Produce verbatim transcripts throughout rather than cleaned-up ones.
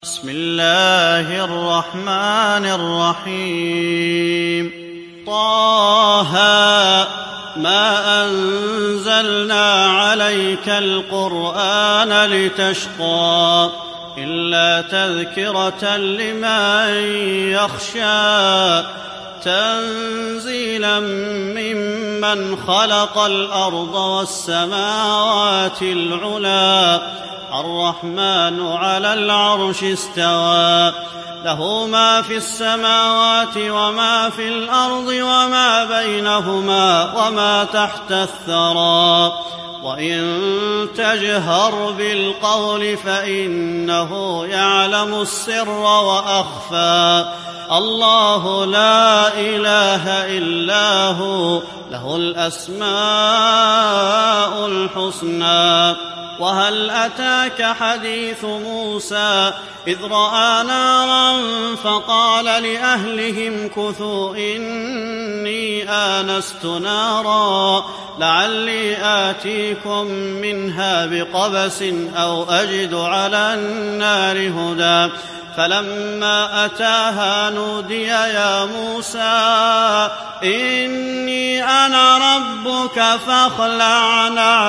بسم الله الرحمن الرحيم طه ما أنزلنا عليك القرآن لتشقى إلا تذكرة لمن يخشى تنزيلا ممن خلق الأرض والسماوات العلى الرحمن على العرش استوى له ما في السماوات وما في الأرض وما بينهما وما تحت الثرى وإن تجهر بالقول فإنه يعلم السر وأخفى الله لا إله إلا هو له الأسماء الحسنى وهل أتاك حديث موسى إذ رأى نارا فقال لأهلهم كثوا إني آنست نارا لعلي آتيكم منها بقبس أو أجد على النار هدى فلما أتاها نودي يا موسى إني أنا ربك فاخلع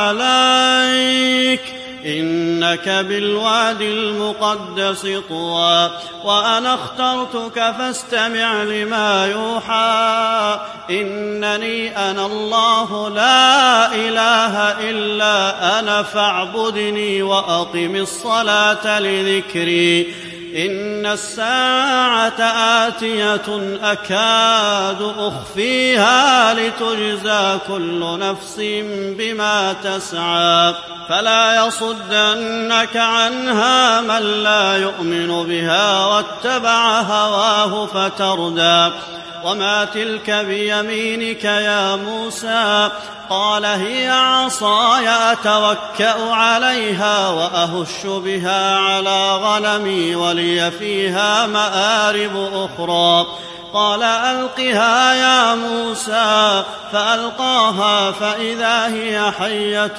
نعليك إنك بالوادي المقدس طوى وأنا اخترتك فاستمع لما يوحى إنني أنا الله لا إله إلا أنا فاعبدني وأقم الصلاة لذكري إن الساعة آتية أكاد أخفيها لتجزى كل نفس بما تسعى فلا يصدنك عنها من لا يؤمن بها واتبع هواه فتردى وما تلك بيمينك يا موسى قال هي عصاي أتوكأ عليها وأهش بها على غنمي ولي فيها مآرب أخرى قال ألقها يا موسى فألقاها فإذا هي حية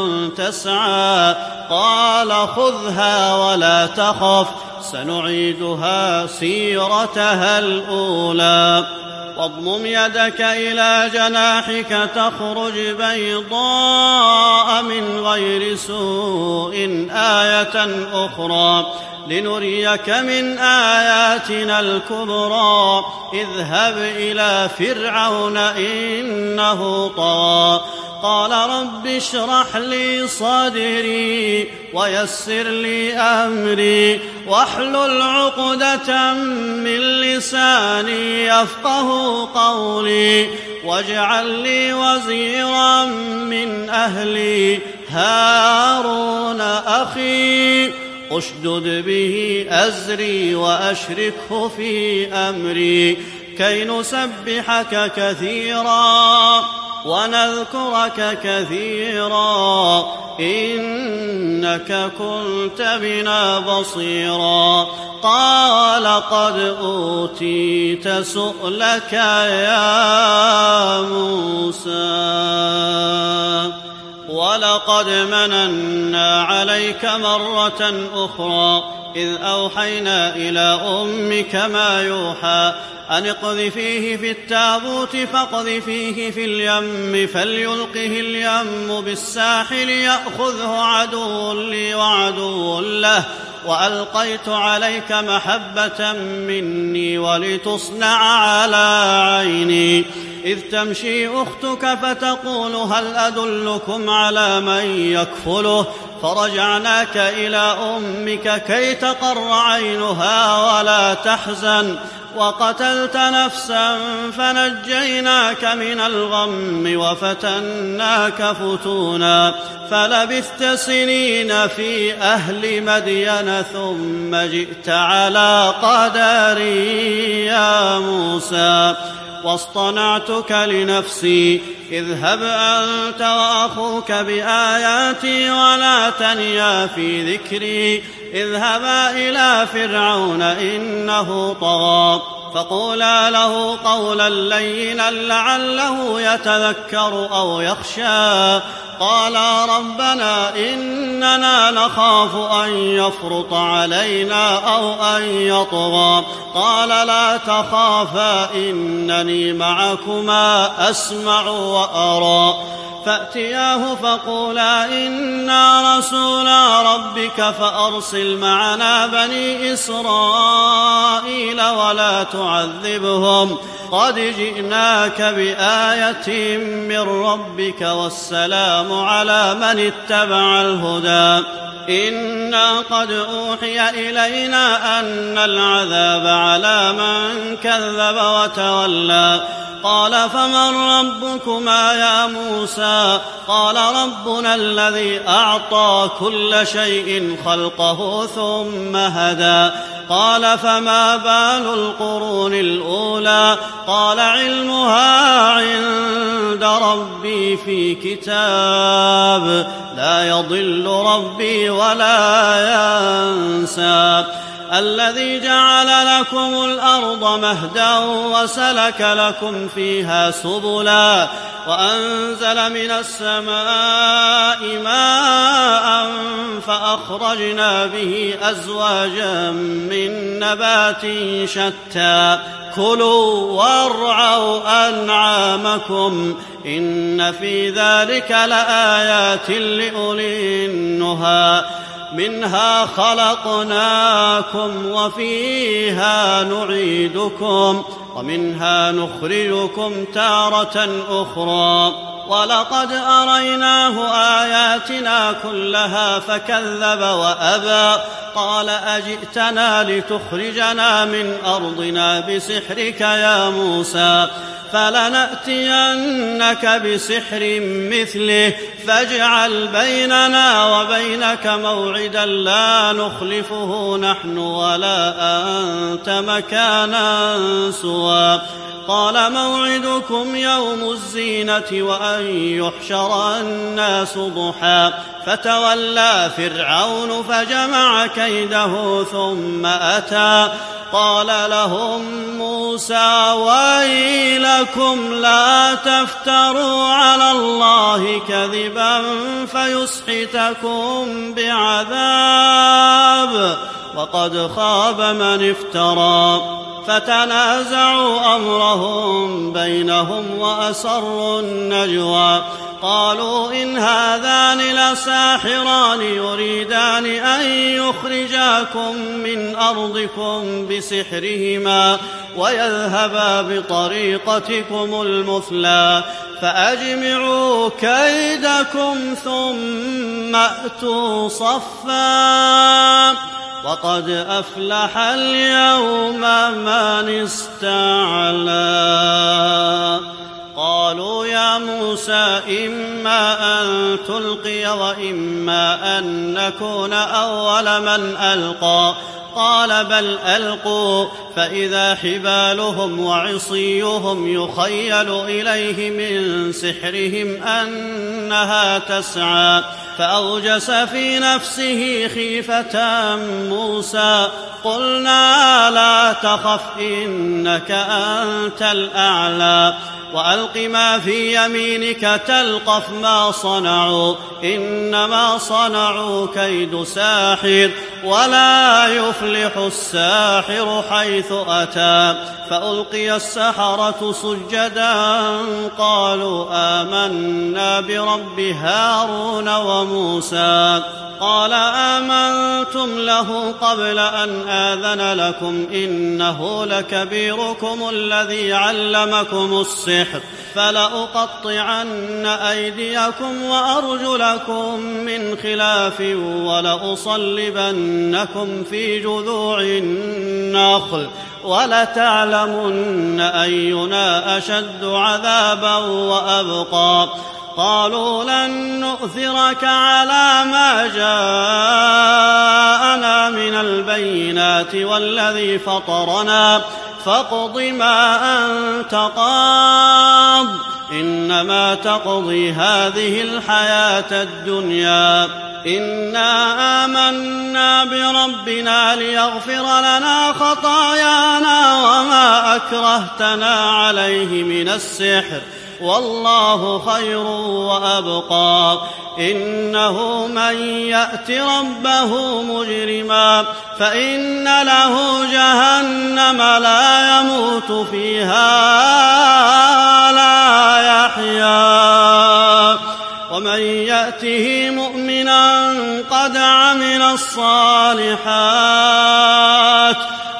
تسعى قال خذها ولا تخف سنعيدها سيرتها الأولى واضمم يدك إلى جناحك تخرج بيضاء من غير سوء آية أخرى لنريك من آياتنا الكبرى اذهب إلى فرعون إنه طغى قال رب اشرح لي صدري ويسر لي أمري واحلل عقدة من لساني يفقه قولي واجعل لي وزيرا من أهلي هارون أخي اشدد به أزري وأشركه في أمري كي نسبحك كثيرا ونذكرك كثيرا إنك كنت بنا بصيرا قال قد أوتيت سؤلك يا موسى ولقد مننا عليك مرة أخرى إذ أوحينا إلى أمك ما يوحى أن اقذفيه في التابوت فاقذفيه في اليم فليلقه اليم بالساحل يأخذه عدو لي وعدو له وألقيت عليك محبة مني ولتصنع على عيني إذ تمشي أختك فتقول هل أدلكم على من يكفله فرجعناك إلى أمك كي تقر عينها ولا تحزن وقتلت نفسا فنجيناك من الغم وفتناك فتونا فلبثت سنين في أهل مدين ثم جئت على قدري يا موسى واصطنعتك لنفسي اذهب أنت وأخوك بآياتي ولا تنيا في ذكري اذهبا إلى فرعون إنه طغى فقولا له قولا لينا لعله يتذكر أو يخشى. قالا ربنا إننا نخاف أن يفرط علينا أو أن يطغى. قال لا تخافا إنني معكما أسمع وأرى. فأتياه فقولا إنا رسولا ربك فأرسل معنا بني إسرائيل ولا تعذبهم قد جئناك بآية من ربك والسلام على من اتبع الهدى. إنا قد أوحي إلينا أن العذاب على من كذب وتولى. قال فمن ربكما يا موسى؟ قال ربنا الذي أعطى كل شيء خلقه ثم هدى. قال فما بال القرون الأولى؟ قال علمها عند ربي في كتاب لا يضل ربي ولا ينسى. الذي جعل لكم الأرض مهدا وسلك لكم فيها سبلا وأنزل من السماء ماء فأخرجنا به أزواجا من نبات شتى كلوا وارعوا أنعامكم إن في ذلك لآيات لأولي النهى. منها خلقناكم وفيها نعيدكم ومنها نخرجكم تارة أخرى. ولقد أريناه آياتنا كلها فكذب وأبى. قال أجئتنا لتخرجنا من أرضنا بسحرك يا موسى؟ فلنأتينك بسحر مثله فاجعل بيننا وبينك موعدا لا نخلفه نحن ولا أنت مكانا سوى. قال موعدكم يوم الزينة وأن يحشر الناس ضحى. فتولى فرعون فجمع كيده ثم أتى. قال لهم موسى ويلكم لا تفتروا على الله كذبا فيسحتكم بعذاب وقد خاب من افترى. فتنازعوا أمرهم بينهم وأسروا النجوى. قالوا إن هذان لساحران يريدان أن يخرجاكم من أرضكم بسحرهما ويذهبا بطريقتكم المثلى فأجمعوا كيدكم ثم أتوا صفا وقد أفلح اليوم من استعلى. قالوا يا موسى إما أن تلقي وإما أن نكون أول من ألقى. قال بل ألقوا فإذا حبالهم وعصيهم يخيل إليه من سحرهم أنها تسعى. فأوجس في نفسه خيفة موسى. قلنا لا تخف إنك أنت الأعلى وألق ما في يمينك تلقف ما صنعوا إنما صنعوا كيد ساحر ولا يفلح الساحر حيث أتى. فألقي السحرة سجدا قالوا آمنا برب هارون وموسى. قال آمنتم له قبل أن آذن لكم إنه لكبيركم الذي علمكم السحر فلأقطعن أيديكم وأرجلكم من خلاف ولأصلبنكم في جذوع النخل ولتعلمن أينا أشد عذابا وأبقى. قالوا لن نؤثرك على ما جاءنا من البينات والذي فطرنا فاقض ما أنت قاض إنما تقضي هذه الحياة الدنيا. إنا آمنا بربنا ليغفر لنا خطايانا وما أكرهتنا عليه من السحر، والله خير وأبقى. إنه من يأت ربه مجرما فإن له جهنم لا يموت فيها لا يحيا، ومن يأته مؤمنا قد عمل الصالحات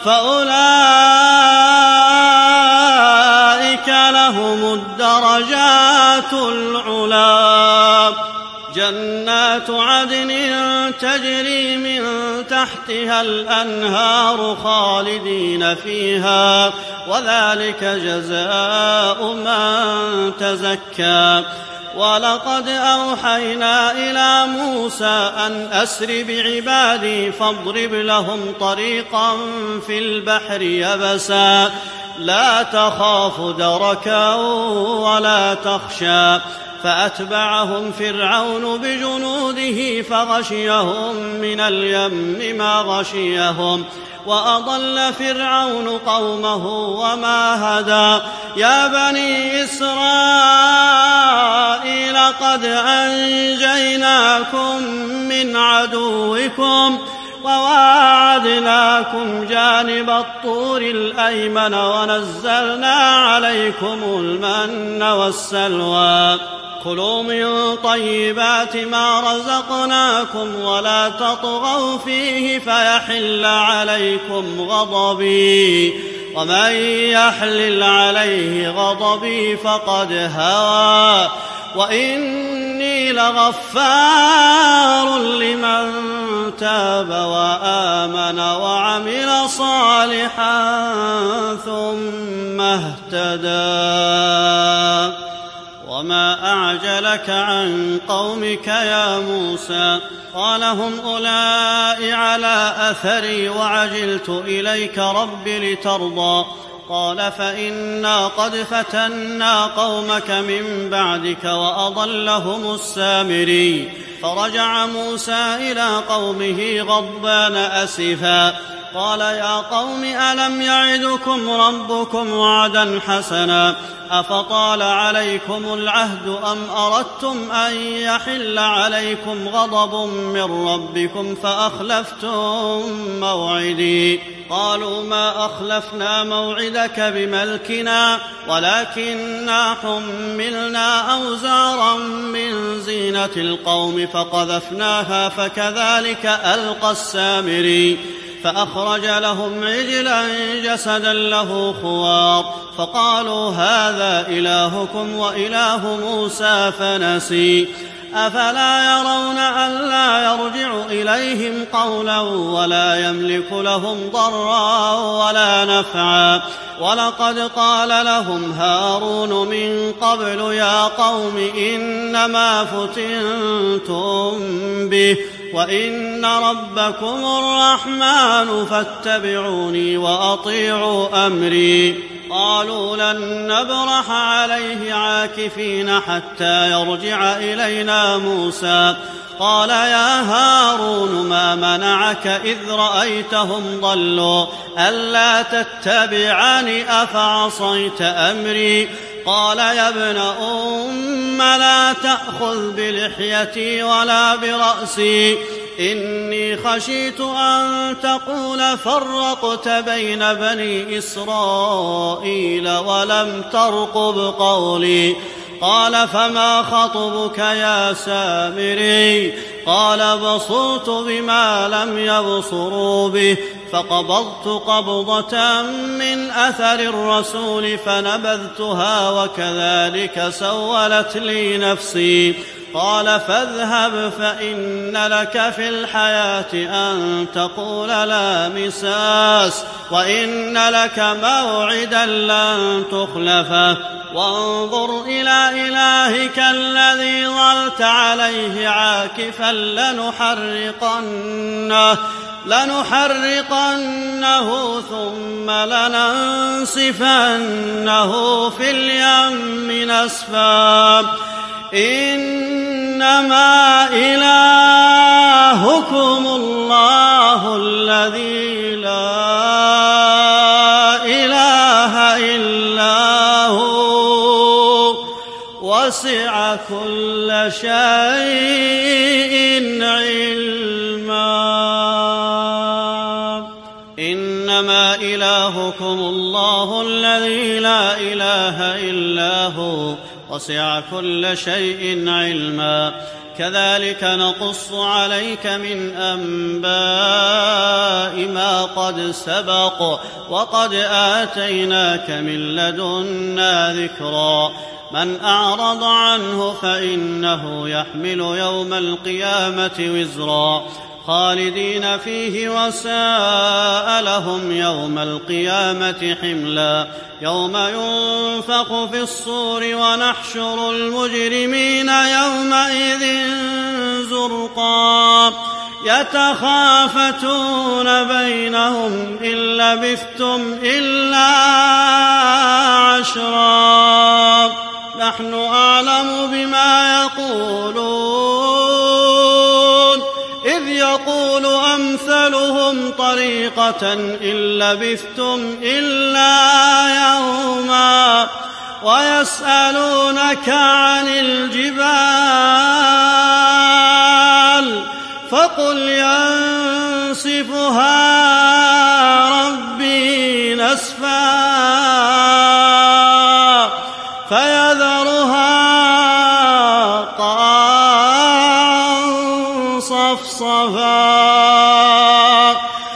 فأولئك لهم الدرجات العلى. جنات عدن تجري من تحتها الأنهار خالدين فيها، وذلك جزاء من تزكى. ولقد أوحينا إلى موسى أن أسر بعبادي فاضرب لهم طريقا في البحر يبسا لا تخاف دركا ولا تخشى. فأتبعهم فرعون بجنوده فغشيهم من اليم ما غشيهم، وأضل فرعون قومه وما هدى. يا بني إسرائيل قد أنجيناكم من عدوكم وواعدناكم جانب الطور الأيمن ونزلنا عليكم المن والسلوى. كلوا من طيبات ما رزقناكم ولا تطغوا فيه فيحل عليكم غضبي، ومن يحلل عليه غضبي فقد هوى. وإني لغفار لمن تاب وآمن وعمل صالحا ثم اهتدى. وما أعجلك عن قومك يا موسى؟ قال هم أولئك على أثري وعجلت إليك رب لترضى. قال فإنا قد فتنا قومك من بعدك وأضلهم السامري. فرجع موسى إلى قومه غضبان أسفا قال يا قوم ألم يعدكم ربكم وعدا حسنا أفطال عليكم العهد أم أردتم أن يحل عليكم غضب من ربكم فأخلفتم موعدي؟ قالوا ما أخلفنا موعدك بملكنا ولكننا حملنا أوزارا من زينة القوم فقذفناها فكذلك ألقى السامري. فأخرج لهم عجلا جسدا له خوار فقالوا هذا إلهكم وإله موسى فنسي. أفلا يرون ألا يرجع إليهم قولا ولا يملك لهم ضرا ولا نفعا؟ ولقد قال لهم هارون من قبل يا قوم إنما فتنتم به وإن ربكم الرحمن فاتبعوني وأطيعوا أمري. قالوا لن نبرح عليه عاكفين حتى يرجع إلينا موسى. قال يا هارون ما منعك إذ رأيتهم ضلوا ألا تتبعني أفعصيت أمري؟ قال يا ابن أم لا تأخذ بلحيتي ولا برأسي إني خشيت أن تقول فرقت بين بني إسرائيل ولم ترقب قولي. قال فما خطبك يا سامري؟ قال بصرت بما لم يبصروا به فقبضت قبضة من أثر الرسول فنبذتها وكذلك سولت لي نفسي. قال فاذهب فإن لك في الحياة أن تقول لا مساس وإن لك موعدا لن تخلفه وانظر إلى إلهك الذي ظلت عليه عاكفا لنحرقنه لنحرقنه ثم لننسفنه في اليم نسفا. إنما إلهكم الله الذي لا إله وسع كل شيء علما. إنما إلهكم الله الذي لا إله إلا هو وسع كل شيء علما. كذلك نقص عليك من أنباء ما قد سبق وقد آتيناك من لدنا ذكرا. من أعرض عنه فإنه يحمل يوم القيامة وزرا خالدين فيه وساء لهم يوم القيامة حملا. يوم ينفخ في الصور ونحشر المجرمين يومئذ زرقا يتخافتون بينهم إن لبثتم إلا عشرا نحن أعلم بما يقولون إذ يقول أمثلهم طريقة إن لبثتم إلا يوما ويسألونك عن الجبال فقل ينسفها ربي نسفا فيذرها قاعا صفصفا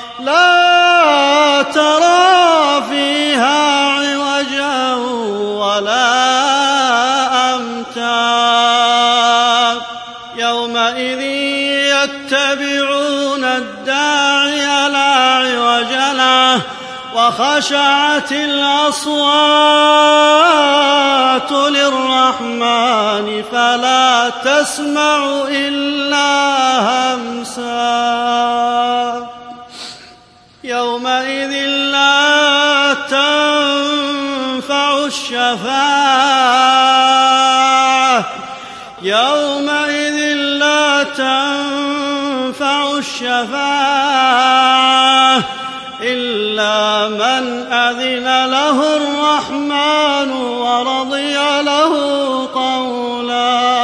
لا ترى فيها عوجا ولا أمتا. يومئذ يتبعون الداعي لا عوج له وخشعت الأصوات للرحمن فلا تسمع إلا همسا. يومئذ لا تنفع الشفاعة يومئذ لا تنفع الشفاعة إلا من أذن له الرحمن ورضي له قولا.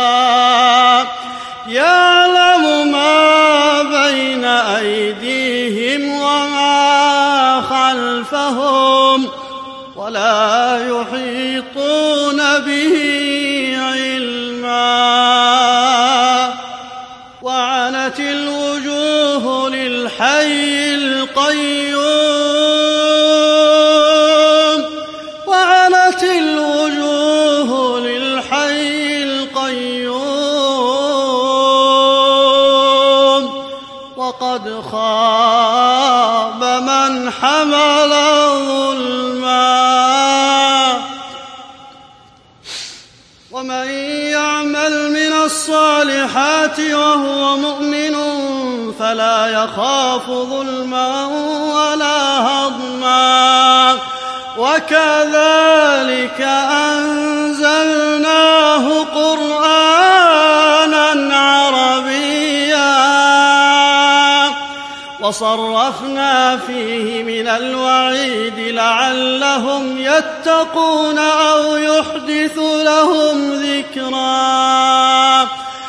يعلم ما بين أيديهم وما خلفهم ولا يحيطون به علما. وعنت الوجوه للحي القيوم وعنت الوجوه للحي القيوم وقد خاب من حمل ظلما. ومن يعمل من الصالحات وهو مؤمن فلا يخاف ظلما ولا هضما. وكذلك أنزلناه قرآنا عربيا وصرفنا فيه من الوعيد لعلهم يتقون أو يحدث لهم ذكرا.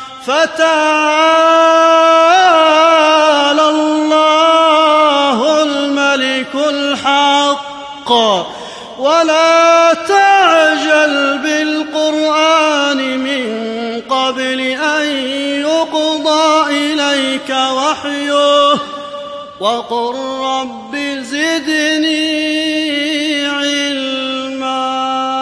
فتعالى الله الملك الحق ولا تعجل بالقرآن من قبل أن يقضى إليك وحيه وقل رب زدني علما.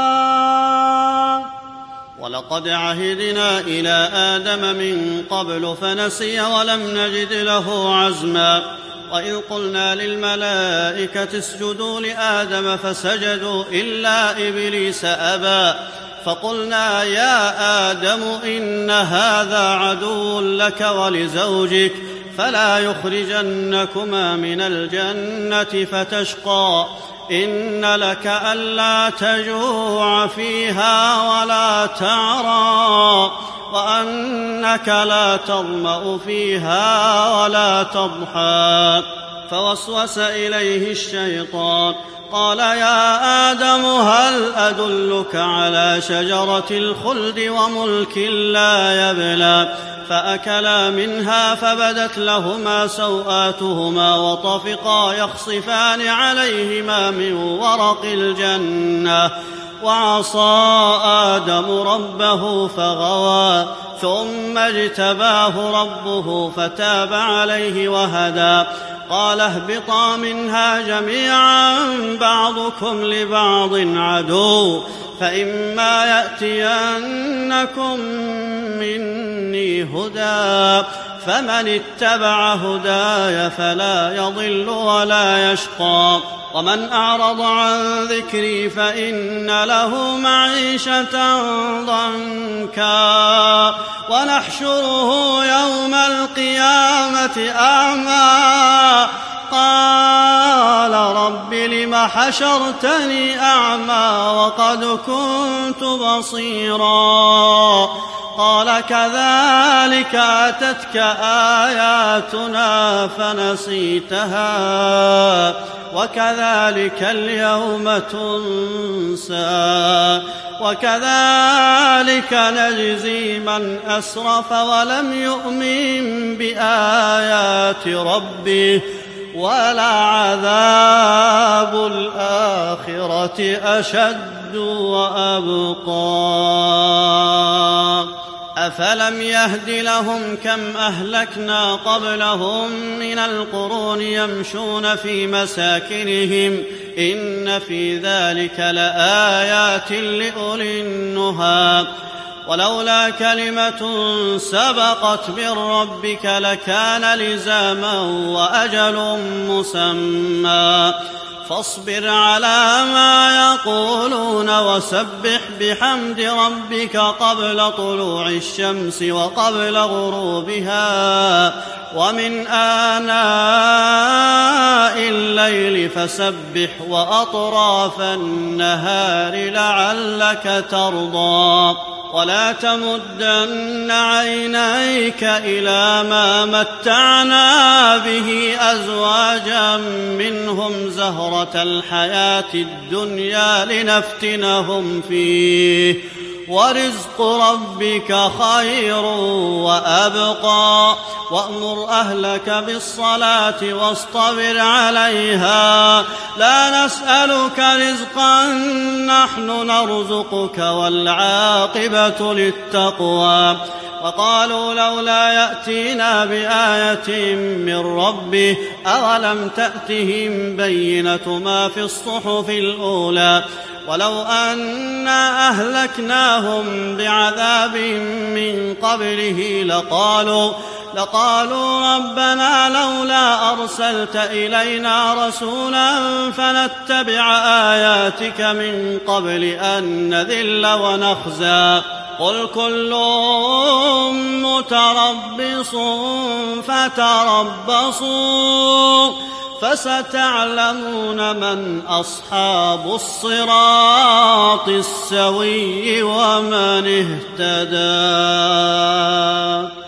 ولقد عهدنا إلى آدم من قبل فنسي ولم نجد له عزما. وإذ قلنا للملائكة اسجدوا لآدم فسجدوا إلا إبليس أبى فقلنا يا آدم إن هذا عدو لك ولزوجك فلا يخرجنكما من الجنة فتشقى. إن لك ألا تجوع فيها ولا تعرى وأنك لا تظمأ فيها ولا تضحى. فوسوس إليه الشيطان قال يا آدم هل أدلك على شجرة الخلد وملك لا يبلى فأكلا منها فبدت لهما سوآتهما وطفقا يخصفان عليهما من ورق الجنة وعصى آدم ربه فغوى ثم اجتباه ربه فتاب عليه وهدى قال اهبطا منها جميعا بعضكم لبعض عدو فإما يأتينكم مني هدى فمن اتبع هداي فلا يضل ولا يشقى ومن أعرض عن ذكري فإن له معيشة ضنكا ونحشره يوم القيامة أعمى قال رب لم حشرتني أعمى وقد كنت بصيرا قال كذلك أتتك آياتنا فنسيتها وكذلك اليوم تنسى وكذلك نجزي من أسرف ولم يؤمن بآيات ربه ولعذاب الآخرة أشد وأبقى أفلم يهد لهم كم أهلكنا قبلهم من القرون يمشون في مساكنهم إن في ذلك لآيات لأولي النهى ولولا كلمة سبقت من ربك لكان لزاما وأجل مسمى فاصبر على ما يقولون وسبح بحمد ربك قبل طلوع الشمس وقبل غروبها ومن آناء الليل فسبح وأطراف النهار لعلك ترضى ولا تمدن عينيك إلى ما متعنا به أزواجا منهم زهرة الحياة الدنيا لنفتنهم فيه ورزق ربك خير وأبقى وأمر أهلك بالصلاة واصطبر عليها لا نسألك رزقا نحن نرزقك والعاقبة للتقوى وقالوا لولا يأتينا بآية من ربه أولم تأتهم بينة ما في الصحف الأولى ولو أنا أهلكناهم بعذاب من قبله لقالوا لقالوا ربنا لولا أرسلت إلينا رسولا فنتبع آياتك من قبل أن نذل ونخزى قل كل متربص فتربصوا فستعلمون من أصحاب الصراط السوي ومن اهتدى.